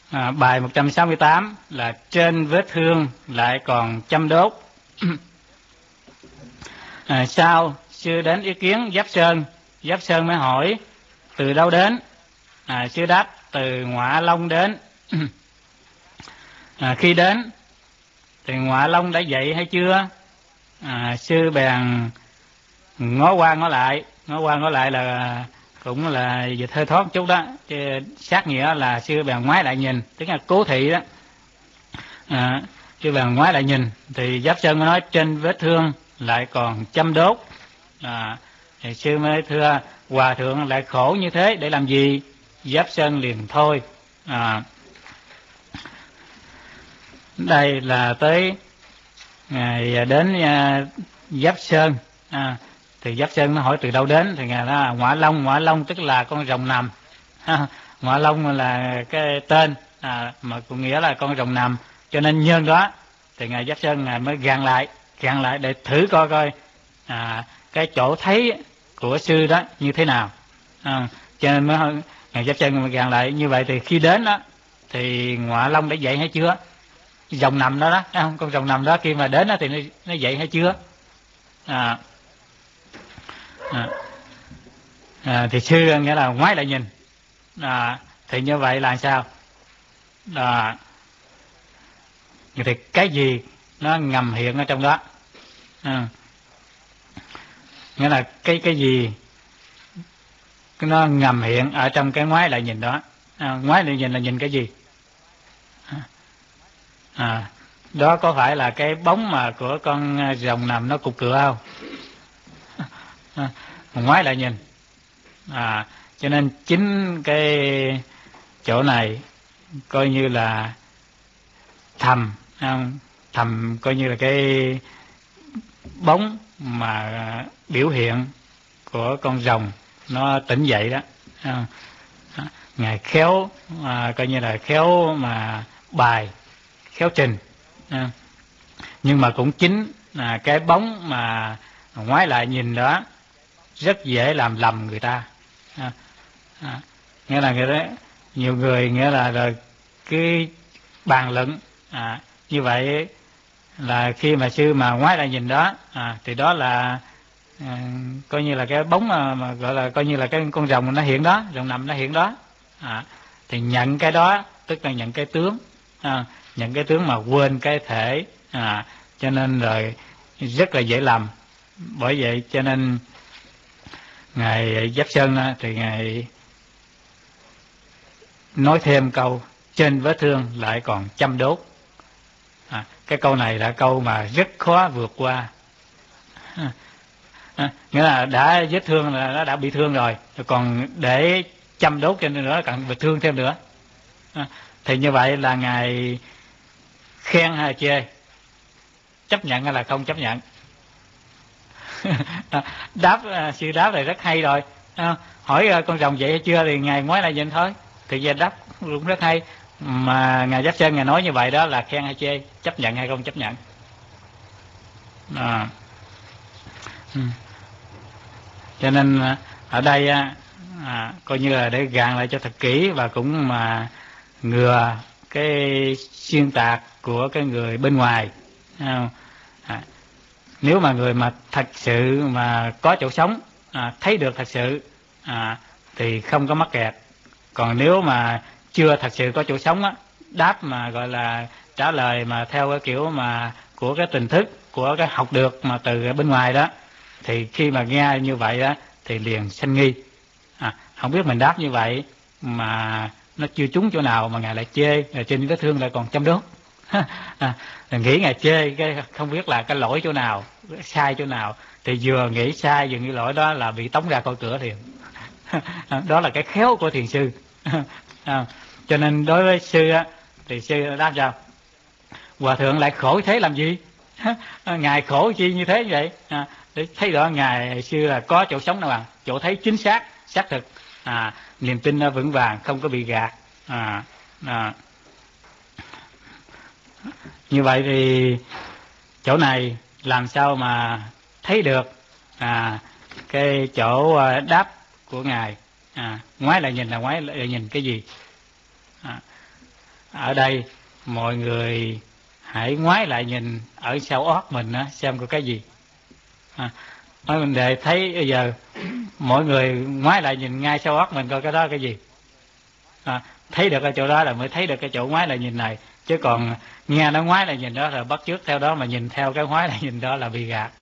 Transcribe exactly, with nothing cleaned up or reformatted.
À, bài một trăm sáu mươi tám là trên vết thương lại còn châm đốt. À, sau sư đến ý kiến Giáp Sơn, Giáp Sơn mới hỏi từ đâu đến. À, sư đáp từ Ngọa Long đến. À, khi đến thì Ngọa Long đã dậy hay chưa? À, sư bèn ngó qua ngó lại, ngó qua ngó lại là cũng là dịch hơi thoát một chút đó, chứ sát nghĩa là sư bèn ngoái lại nhìn, tức là cố thị đó. À, sư bèn ngoái lại nhìn thì Giáp Sơn mới nói trên vết thương lại còn châm đốt. À, thì sư mới thưa hòa thượng lại khổ như thế để làm gì? Giáp Sơn liền thôi. À, đây là tới ngày đến uh, Giáp Sơn. À, thì Giáp Sơn nó hỏi từ đâu đến thì ngài nói Ngọa Long. Ngọa Long tức là con rồng nằm. Ngọa Long là cái tên à, mà cũng nghĩa là con rồng nằm, cho nên nhân đó thì ngài Giáp Sơn ngài mới gạn lại gạn lại để thử coi coi à, cái chỗ thấy của sư đó như thế nào. À, cho nên mới ngài Giáp Sơn mới gạn lại như vậy. Thì khi đến đó thì Ngọa Long đã dậy hay chưa? Rồng nằm đó đó, không? Con rồng nằm đó khi mà đến đó thì nó, nó dậy hay chưa? À, à, à, thì sư nghĩa là ngoái lại nhìn. À, thì như vậy là sao? À, thì cái gì nó ngầm hiện ở trong đó? À, nghĩa là cái cái gì nó ngầm hiện ở trong cái ngoái lại nhìn đó. À, ngoái lại nhìn là nhìn cái gì? À, đó có phải là cái bóng mà của con rồng nằm nó cục cửa không? À, ngoái lại nhìn. À, cho nên chính cái chỗ này coi như là thầm, không? Thầm coi như là cái bóng mà biểu hiện của con rồng nó tỉnh dậy đó. À, ngài khéo à, coi như là khéo mà bài, khéo trình. À, nhưng mà cũng chính là cái bóng mà ngoái lại nhìn đó rất dễ làm lầm người ta. À, à, nghĩa là người đó, nhiều người nghĩa là rồi cái bàn luận à, như vậy là khi mà sư mà ngoái lại nhìn đó à, thì đó là à, coi như là cái bóng mà, mà gọi là coi như là cái con rồng nó hiện đó, rồng nằm nó hiện đó. À, thì nhận cái đó tức là nhận cái tướng. À, nhận cái tướng mà quên cái thể. À, cho nên rồi rất là dễ lầm. Bởi vậy cho nên ngài Giáp Sơn thì ngài nói thêm câu trên vết thương lại còn châm đốt. À, cái câu này là câu mà rất khó vượt qua. À, à, nghĩa là đã vết thương là nó đã bị thương rồi, còn để châm đốt trên nữa càng bị thương thêm nữa. À, thì như vậy là ngài khen hay chê, chấp nhận hay là không chấp nhận? Đáp sư đáp này rất hay rồi. À, hỏi con rồng vậy hay chưa thì ngài ngoái lại nhìn thôi, thì giờ đáp cũng rất hay. Mà ngài Giáp Sơn ngài nói như vậy đó là khen hay chê, chấp nhận hay không chấp nhận? À, ừ. Cho nên ở đây à, coi như là để gạn lại cho thật kỹ và cũng mà ngừa cái xuyên tạc của cái người bên ngoài. À, à, nếu mà người mà thật sự mà có chỗ sống à, thấy được thật sự à, thì không có mắc kẹt. Còn nếu mà chưa thật sự có chỗ sống á, đáp mà gọi là trả lời mà theo cái kiểu mà của cái tình thức của cái học được mà từ bên ngoài đó, thì khi mà nghe như vậy đó thì liền sanh nghi. À, không biết mình đáp như vậy mà nó chưa trúng chỗ nào mà ngài lại chê, rồi trên vết thương lại còn châm đốt. À, nghĩ ngài chê cái không biết là cái lỗi chỗ nào, sai chỗ nào, thì vừa nghĩ sai vừa nghĩ lỗi đó là bị tống ra khỏi cửa thiền. Đó là cái khéo của thiền sư. À, cho nên đối với sư á, thì sư đáp sao? Hòa thượng lại khổ thế làm gì? Ngài khổ chi như thế vậy? À, để thấy rõ ngài xưa là có chỗ sống nào bằng, chỗ thấy chính xác, xác thực, à, niềm tin nó vững vàng, không có bị gạt. À, à. Như vậy thì chỗ này làm sao mà thấy được à, cái chỗ đáp của ngài? À, ngoái lại nhìn là ngoái lại nhìn cái gì? À, ở đây mọi người hãy ngoái lại nhìn ở sau ót mình á, xem có cái gì. À, mình để thấy bây giờ mọi người ngoái lại nhìn ngay sau ót mình coi cái đó là cái gì. À, thấy được ở chỗ đó là mới thấy được cái chỗ ngoái lại nhìn này, chứ còn nghe nó ngoái lại nhìn đó rồi bắt chước theo đó mà nhìn theo cái ngoái lại nhìn đó là bị gạt.